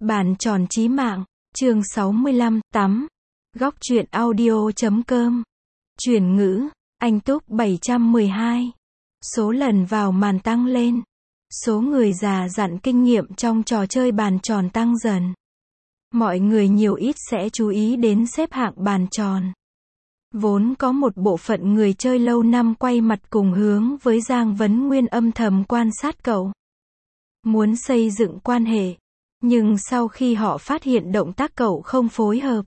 Bàn tròn chí mạng, chương 65, tắm. Góc truyện audio.com. Chuyển ngữ, anh Túc 712. Số lần vào màn tăng lên. Số người già dặn kinh nghiệm trong trò chơi bàn tròn tăng dần. Mọi người nhiều ít sẽ chú ý đến xếp hạng bàn tròn. Vốn có một bộ phận người chơi lâu năm quay mặt cùng hướng với Giang Vấn Nguyên âm thầm quan sát cậu. Muốn xây dựng quan hệ. Nhưng sau khi họ phát hiện động tác cậu không phối hợp,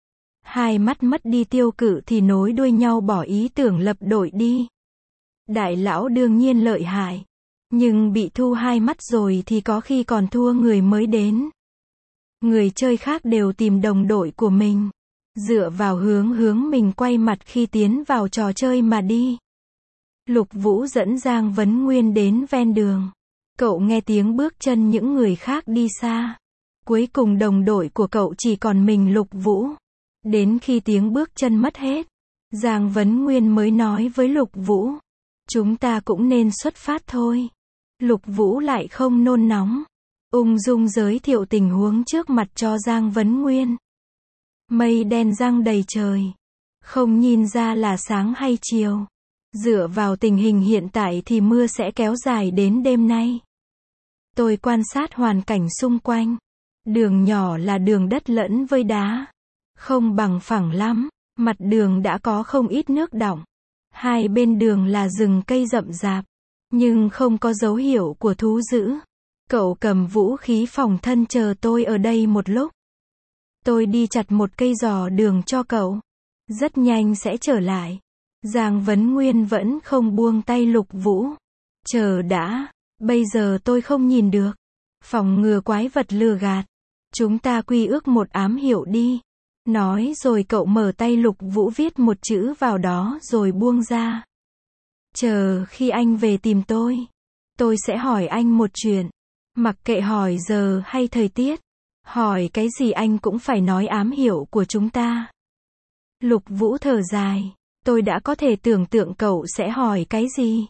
hai mắt mất đi tiêu cự thì nối đuôi nhau bỏ ý tưởng lập đội đi. Đại lão đương nhiên lợi hại, nhưng bị thu hai mắt rồi thì có khi còn thua người mới đến. Người chơi khác đều tìm đồng đội của mình, dựa vào hướng mình quay mặt khi tiến vào trò chơi mà đi. Lục Vũ dẫn Giang Vấn Nguyên đến ven đường. Cậu nghe tiếng bước chân những người khác đi xa. Cuối cùng đồng đội của cậu chỉ còn mình Lục Vũ. Đến khi tiếng bước chân mất hết, Giang Vấn Nguyên mới nói với Lục Vũ. Chúng ta cũng nên xuất phát thôi. Lục Vũ lại không nôn nóng. Ung dung giới thiệu tình huống trước mặt cho Giang Vấn Nguyên. Mây đen giăng đầy trời. Không nhìn ra là sáng hay chiều. Dựa vào tình hình hiện tại thì mưa sẽ kéo dài đến đêm nay. Tôi quan sát hoàn cảnh xung quanh. Đường nhỏ là đường đất lẫn với đá. Không bằng phẳng lắm. Mặt đường đã có không ít nước đọng. Hai bên đường là rừng cây rậm rạp. Nhưng không có dấu hiệu của thú dữ. Cậu cầm vũ khí phòng thân chờ tôi ở đây một lúc. Tôi đi chặt một cây giò đường cho cậu. Rất nhanh sẽ trở lại. Giang Vấn Nguyên vẫn không buông tay Lục Vũ. Chờ đã. Bây giờ tôi không nhìn được. Phòng ngừa quái vật lừa gạt. Chúng ta quy ước một ám hiệu đi. Nói rồi cậu mở tay Lục Vũ viết một chữ vào đó rồi buông ra. Chờ khi anh về tìm tôi sẽ hỏi anh một chuyện. Mặc kệ hỏi giờ hay thời tiết. Hỏi cái gì anh cũng phải nói ám hiệu của chúng ta. Lục Vũ thở dài. Tôi đã có thể tưởng tượng cậu sẽ hỏi cái gì.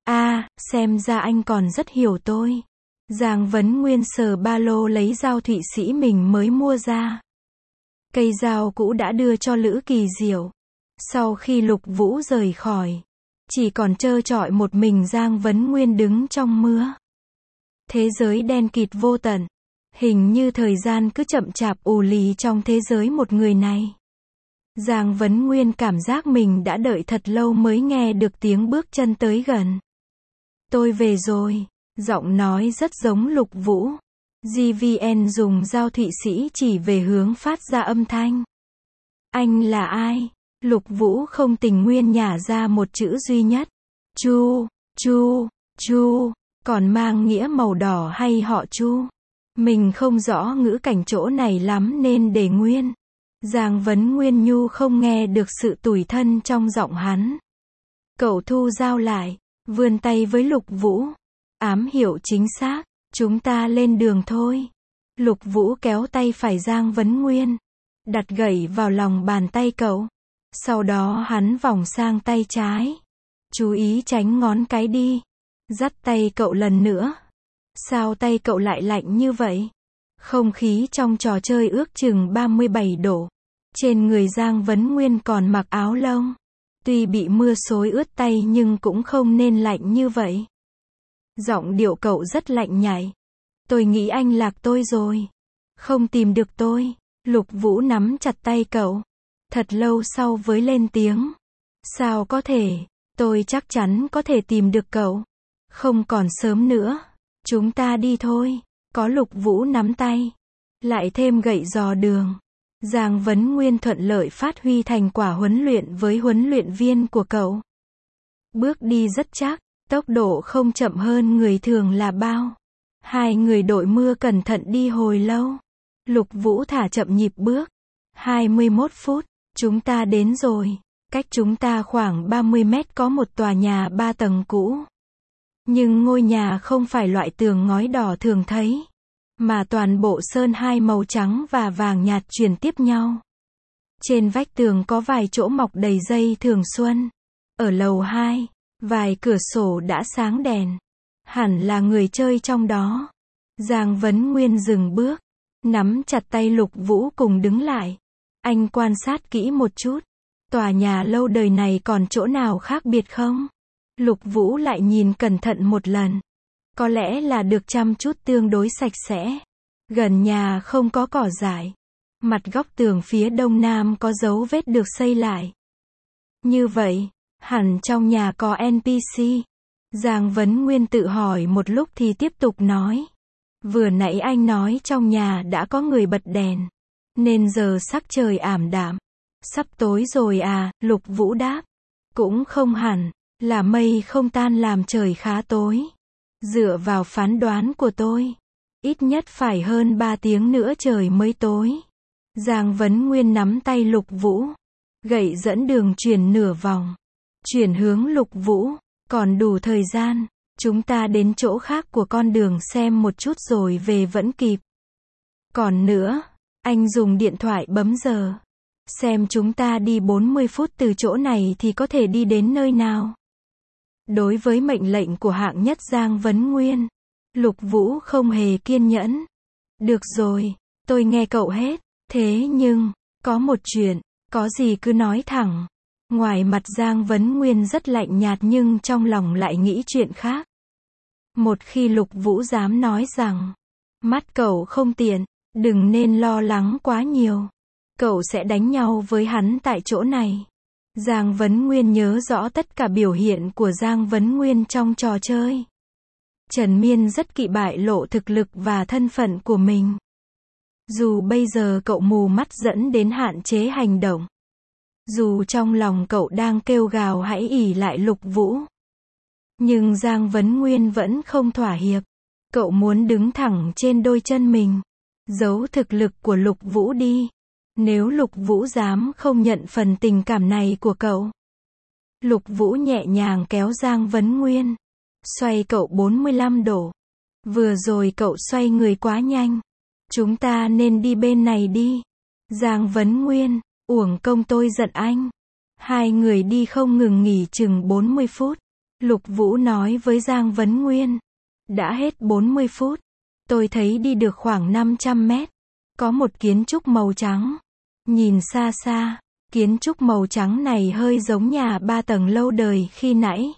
Xem ra anh còn rất hiểu tôi. Giang Vấn Nguyên sờ ba lô lấy dao Thụy Sĩ mình mới mua ra. Cây dao cũ đã đưa cho Lữ Kỳ Diệu. Sau khi Lục Vũ rời khỏi, chỉ còn trơ trọi một mình Giang Vấn Nguyên đứng trong mưa. Thế giới đen kịt vô tận. Hình như thời gian cứ chậm chạp ù lì trong thế giới một người này. Giang Vấn Nguyên cảm giác mình đã đợi thật lâu mới nghe được tiếng bước chân tới gần. Tôi về rồi. Giọng nói rất giống Lục Vũ. GVN dùng dao Thụy Sĩ chỉ về hướng phát ra âm thanh. Anh là ai? Lục Vũ không tình nguyện nhả ra một chữ duy nhất. Chu, còn mang nghĩa màu đỏ hay họ Chu? Mình không rõ ngữ cảnh chỗ này lắm nên để nguyên. Giang Vấn Nguyên nhu không nghe được sự tủi thân trong giọng hắn. Cậu thu dao lại, vươn tay với Lục Vũ. Ám hiệu chính xác, chúng ta lên đường thôi. Lục Vũ kéo tay phải Giang Vấn Nguyên, đặt gậy vào lòng bàn tay cậu. Sau đó hắn vòng sang tay trái. Chú ý tránh ngón cái đi. Dắt tay cậu lần nữa. Sao tay cậu lại lạnh như vậy? Không khí trong trò chơi ước chừng 37 độ. Trên người Giang Vấn Nguyên còn mặc áo lông. Tuy bị mưa xối ướt tay nhưng cũng không nên lạnh như vậy. Giọng điệu cậu rất lạnh nhạy. Tôi nghĩ anh lạc tôi rồi. Không tìm được tôi. Lục Vũ nắm chặt tay cậu. Thật lâu sau với lên tiếng. Sao có thể? Tôi chắc chắn có thể tìm được cậu. Không còn sớm nữa. Chúng ta đi thôi. Có Lục Vũ nắm tay. Lại thêm gậy giò đường. Giang Vấn Nguyên thuận lợi phát huy thành quả huấn luyện với huấn luyện viên của cậu. Bước đi rất chắc. Tốc độ không chậm hơn người thường là bao. Hai người đội mưa cẩn thận đi hồi lâu. Lục Vũ thả chậm nhịp bước. 21 phút. Chúng ta đến rồi. Cách chúng ta khoảng 30 mét có một tòa nhà 3 tầng cũ. Nhưng ngôi nhà không phải loại tường ngói đỏ thường thấy. Mà toàn bộ sơn hai màu trắng và vàng nhạt truyền tiếp nhau. Trên vách tường có vài chỗ mọc đầy dây thường xuân. Ở lầu 2. Vài cửa sổ đã sáng đèn. Hẳn là người chơi trong đó. Giang Vấn Nguyên dừng bước. Nắm chặt tay Lục Vũ cùng đứng lại. Anh quan sát kỹ một chút. Tòa nhà lâu đời này còn chỗ nào khác biệt không? Lục Vũ lại nhìn cẩn thận một lần. Có lẽ là được chăm chút tương đối sạch sẽ. Gần nhà không có cỏ dại. Mặt góc tường phía đông nam có dấu vết được xây lại. Như vậy, hẳn trong nhà có NPC. Giang Vấn Nguyên tự hỏi một lúc thì tiếp tục nói. Vừa nãy anh nói trong nhà đã có người bật đèn. Nên giờ sắc trời ảm đạm. Sắp tối rồi à, Lục Vũ đáp. Cũng không hẳn, là mây không tan làm trời khá tối. Dựa vào phán đoán của tôi, ít nhất phải hơn 3 tiếng nữa trời mới tối. Giang Vấn Nguyên nắm tay Lục Vũ. Gậy dẫn đường chuyển nửa vòng. Chuyển hướng Lục Vũ. Còn đủ thời gian. Chúng ta đến chỗ khác của con đường xem một chút rồi về vẫn kịp. Còn nữa, anh dùng điện thoại bấm giờ. Xem chúng ta đi 40 phút từ chỗ này thì có thể đi đến nơi nào. Đối với mệnh lệnh của hạng nhất Giang Vấn Nguyên, Lục Vũ không hề kiên nhẫn. Được rồi, tôi nghe cậu hết. Thế nhưng, có một chuyện, có gì cứ nói thẳng. Ngoài mặt Giang Vấn Nguyên rất lạnh nhạt nhưng trong lòng lại nghĩ chuyện khác. Một khi Lục Vũ dám nói rằng, mắt cậu không tiện, đừng nên lo lắng quá nhiều. Cậu sẽ đánh nhau với hắn tại chỗ này. Giang Vấn Nguyên nhớ rõ tất cả biểu hiện của Giang Vấn Nguyên trong trò chơi. Trần Miên rất kỵ bại lộ thực lực và thân phận của mình. Dù bây giờ cậu mù mắt dẫn đến hạn chế hành động. Dù trong lòng cậu đang kêu gào hãy ỷ lại Lục Vũ. Nhưng Giang Vấn Nguyên vẫn không thỏa hiệp. Cậu muốn đứng thẳng trên đôi chân mình. Giấu thực lực của Lục Vũ đi. Nếu Lục Vũ dám không nhận phần tình cảm này của cậu. Lục Vũ nhẹ nhàng kéo Giang Vấn Nguyên. Xoay cậu 45 độ. Vừa rồi cậu xoay người quá nhanh. Chúng ta nên đi bên này đi. Giang Vấn Nguyên, uổng công tôi giận anh. Hai người đi không ngừng nghỉ chừng 40 phút. Lục Vũ nói với Giang Vấn Nguyên. Đã hết 40 phút. Tôi thấy đi được khoảng 500 mét. Có một kiến trúc màu trắng. Nhìn xa xa, kiến trúc màu trắng này hơi giống nhà 3 tầng lâu đời khi nãy.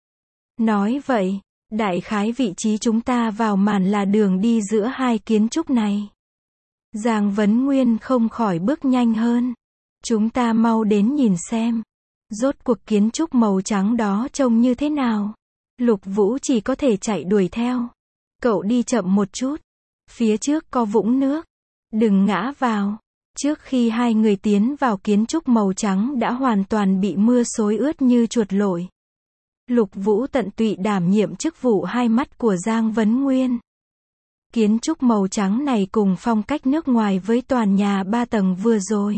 Nói vậy, đại khái vị trí chúng ta vào màn là đường đi giữa hai kiến trúc này. Giang Vấn Nguyên không khỏi bước nhanh hơn. Chúng ta mau đến nhìn xem. Rốt cuộc kiến trúc màu trắng đó trông như thế nào? Lục Vũ chỉ có thể chạy đuổi theo. Cậu đi chậm một chút. Phía trước có vũng nước. Đừng ngã vào. Trước khi hai người tiến vào kiến trúc màu trắng đã hoàn toàn bị mưa xối ướt như chuột lội. Lục Vũ tận tụy đảm nhiệm chức vụ hai mắt của Giang Vấn Nguyên. Kiến trúc màu trắng này cùng phong cách nước ngoài với toàn nhà 3 tầng vừa rồi.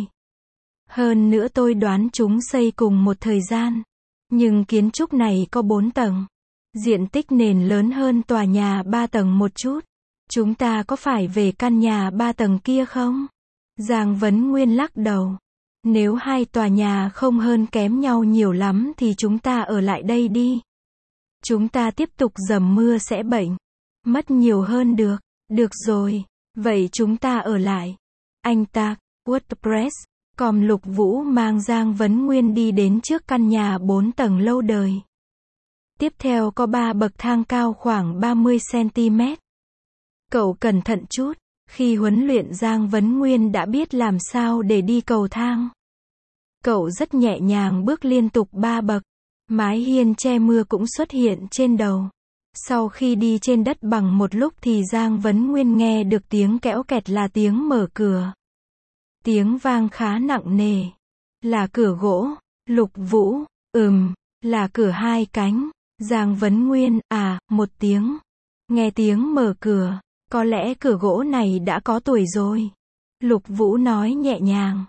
Hơn nữa tôi đoán chúng xây cùng một thời gian. Nhưng kiến trúc này có 4 tầng. Diện tích nền lớn hơn tòa nhà 3 tầng một chút. Chúng ta có phải về căn nhà 3 tầng kia không? Giang Vấn Nguyên lắc đầu. Nếu hai tòa nhà không hơn kém nhau nhiều lắm thì chúng ta ở lại đây đi. Chúng ta tiếp tục dầm mưa sẽ bệnh. Mất nhiều hơn được. Được rồi. Vậy chúng ta ở lại. Anh ta, WordPress. Còn Lục Vũ mang Giang Vấn Nguyên đi đến trước căn nhà 4 tầng lâu đời. Tiếp theo có 3 bậc thang cao khoảng 30 cm. Cậu cẩn thận chút. Khi huấn luyện Giang Vấn Nguyên đã biết làm sao để đi cầu thang. Cậu rất nhẹ nhàng bước liên tục 3 bậc. Mái hiên che mưa cũng xuất hiện trên đầu. Sau khi đi trên đất bằng một lúc thì Giang Vấn Nguyên nghe được tiếng kẽo kẹt là tiếng mở cửa. Tiếng vang khá nặng nề. Là cửa gỗ. Lục Vũ, là cửa hai cánh. Giang Vấn Nguyên, một tiếng. Nghe tiếng mở cửa. Có lẽ cửa gỗ này đã có tuổi rồi. Lục Vũ nói nhẹ nhàng.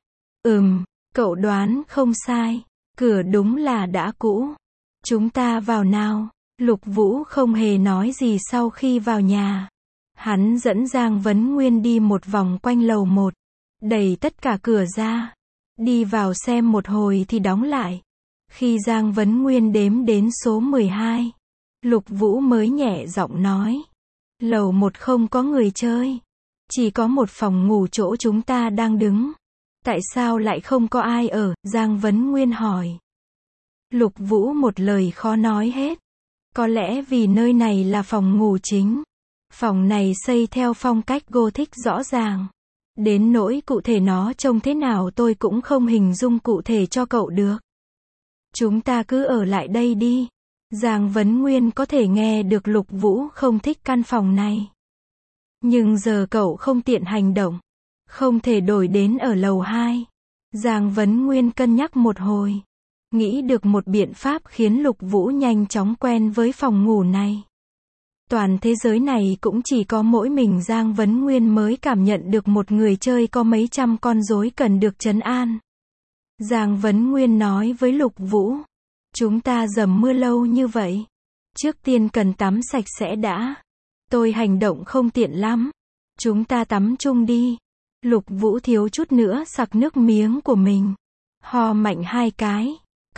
Cậu đoán không sai. Cửa đúng là đã cũ. Chúng ta vào nào. Lục Vũ không hề nói gì sau khi vào nhà. Hắn dẫn Giang Vấn Nguyên đi một vòng quanh lầu 1. Đẩy tất cả cửa ra. Đi vào xem một hồi thì đóng lại. Khi Giang Vấn Nguyên đếm đến số 12. Lục Vũ mới nhẹ giọng nói. Lầu 1 không có người chơi. Chỉ có một phòng ngủ chỗ chúng ta đang đứng. Tại sao lại không có ai ở? Giang Vấn Nguyên hỏi. Lục Vũ một lời khó nói hết. Có lẽ vì nơi này là phòng ngủ chính. Phòng này xây theo phong cách Gothic rõ ràng. Đến nỗi cụ thể nó trông thế nào tôi cũng không hình dung cụ thể cho cậu được. Chúng ta cứ ở lại đây đi. Giang Vấn Nguyên có thể nghe được Lục Vũ không thích căn phòng này. Nhưng giờ cậu không tiện hành động. Không thể đổi đến ở lầu 2. Giang Vấn Nguyên cân nhắc một hồi. Nghĩ được một biện pháp khiến Lục Vũ nhanh chóng quen với phòng ngủ này. Toàn thế giới này cũng chỉ có mỗi mình Giang Vấn Nguyên mới cảm nhận được một người chơi có mấy trăm con rối cần được trấn an. Giang Vấn Nguyên nói với Lục Vũ. Chúng ta dầm mưa lâu như vậy. Trước tiên cần tắm sạch sẽ đã. Tôi hành động không tiện lắm. Chúng ta tắm chung đi. Lục Vũ thiếu chút nữa sặc nước miếng của mình. Ho mạnh 2 cái.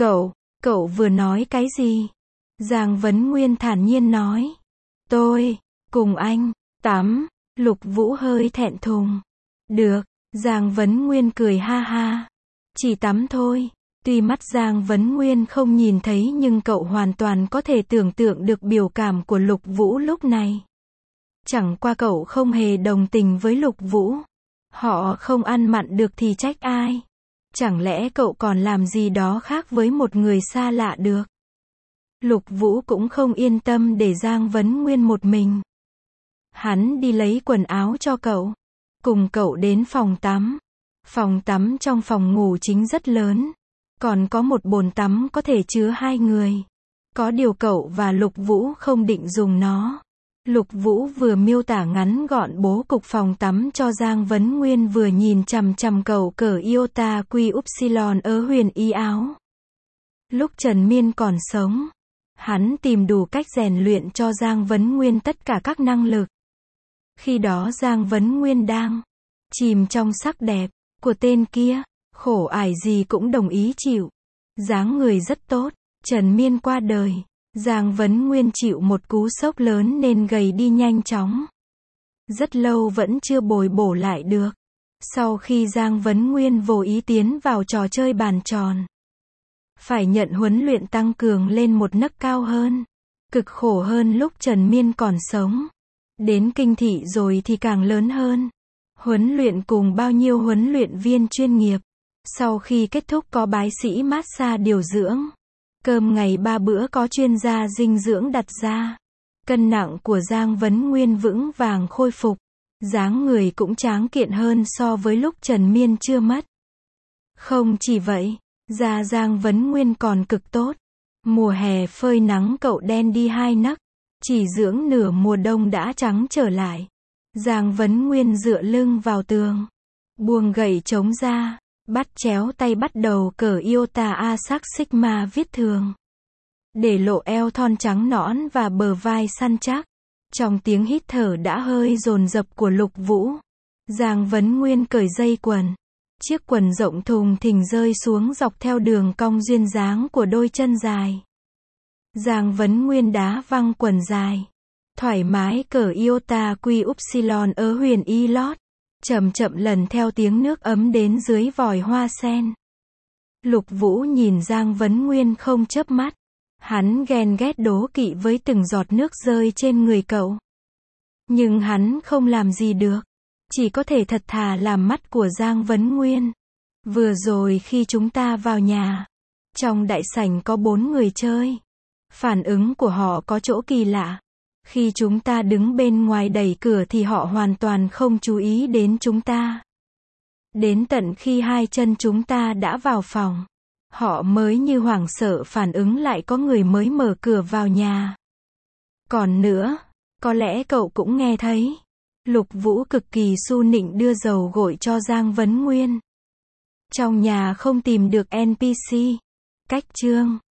Cậu vừa nói cái gì? Giang Vấn Nguyên thản nhiên nói. Tôi, cùng anh, tắm. Lục Vũ hơi thẹn thùng. Được, Giang Vấn Nguyên cười ha ha. Chỉ tắm thôi. Tuy mắt Giang Vấn Nguyên không nhìn thấy nhưng cậu hoàn toàn có thể tưởng tượng được biểu cảm của Lục Vũ lúc này. Chẳng qua cậu không hề đồng tình với Lục Vũ. Họ không ăn mặn được thì trách ai? Chẳng lẽ cậu còn làm gì đó khác với một người xa lạ được? Lục Vũ cũng không yên tâm để Giang Vấn Nguyên một mình. Hắn đi lấy quần áo cho cậu. Cùng cậu đến phòng tắm. Phòng tắm trong phòng ngủ chính rất lớn. Còn có một bồn tắm có thể chứa 2 người. Có điều cậu và Lục Vũ không định dùng nó. Lục Vũ vừa miêu tả ngắn gọn bố cục phòng tắm cho Giang Vấn Nguyên vừa nhìn chằm chằm cậu cởi iota quy upsilon ở huyền y áo. Lúc Trần Miên còn sống, hắn tìm đủ cách rèn luyện cho Giang Vấn Nguyên tất cả các năng lực. Khi đó Giang Vấn Nguyên đang chìm trong sắc đẹp của tên kia, khổ ải gì cũng đồng ý chịu. Dáng người rất tốt, Trần Miên qua đời. Giang Vấn Nguyên chịu một cú sốc lớn nên gầy đi nhanh chóng. Rất lâu vẫn chưa bồi bổ lại được. Sau khi Giang Vấn Nguyên vô ý tiến vào trò chơi bàn tròn, phải nhận huấn luyện tăng cường lên một nấc cao hơn. Cực khổ hơn lúc Trần Miên còn sống. Đến kinh thị rồi thì càng lớn hơn. Huấn luyện cùng bao nhiêu huấn luyện viên chuyên nghiệp. Sau khi kết thúc có bác sĩ massage điều dưỡng. Cơm ngày 3 bữa có chuyên gia dinh dưỡng đặt ra. Cân nặng của Giang Vấn Nguyên vững vàng khôi phục. Dáng người cũng tráng kiện hơn so với lúc Trần Miên chưa mất. Không chỉ vậy, da Giang Vấn Nguyên còn cực tốt. Mùa hè phơi nắng cậu đen đi 2 nấc. Chỉ dưỡng nửa mùa đông đã trắng trở lại. Giang Vấn Nguyên dựa lưng vào tường. Buông gậy chống ra. Bắt chéo tay bắt đầu cởi iota A sắc sigma viết thường. Để lộ eo thon trắng nõn và bờ vai săn chắc. Trong tiếng hít thở đã hơi dồn dập của Lục Vũ, Giang Vấn Nguyên cởi dây quần. Chiếc quần rộng thùng thình rơi xuống dọc theo đường cong duyên dáng của đôi chân dài. Giang Vấn Nguyên đá văng quần dài. Thoải mái cởi iota quy upsilon ở huyền y lót. Chậm chậm lần theo tiếng nước ấm đến dưới vòi hoa sen. Lục Vũ nhìn Giang Vấn Nguyên không chớp mắt. Hắn ghen ghét đố kỵ với từng giọt nước rơi trên người cậu. Nhưng hắn không làm gì được. Chỉ có thể thật thà làm mắt của Giang Vấn Nguyên. Vừa rồi khi chúng ta vào nhà, trong đại sảnh có 4 người chơi. Phản ứng của họ có chỗ kỳ lạ. Khi chúng ta đứng bên ngoài đẩy cửa thì họ hoàn toàn không chú ý đến chúng ta. Đến tận khi 2 chân chúng ta đã vào phòng, họ mới như hoảng sợ phản ứng lại có người mới mở cửa vào nhà. Còn nữa, có lẽ cậu cũng nghe thấy. Lục Vũ cực kỳ su nịnh đưa dầu gội cho Giang Vấn Nguyên. Trong nhà không tìm được NPC. Cách chương